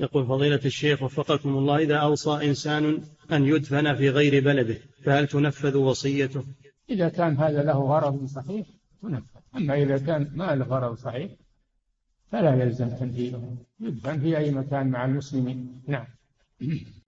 يقول فضيلة الشيخ وفقكم الله، إذا أوصى إنسان أن يدفن في غير بلده فهل تنفذ وصيته؟ إذا كان هذا له غرض صحيح تنفذ، أما إذا كان ما له غرض صحيح فلا يلزم تنفيذه، يدفن في أي مكان مع المسلمين. نعم.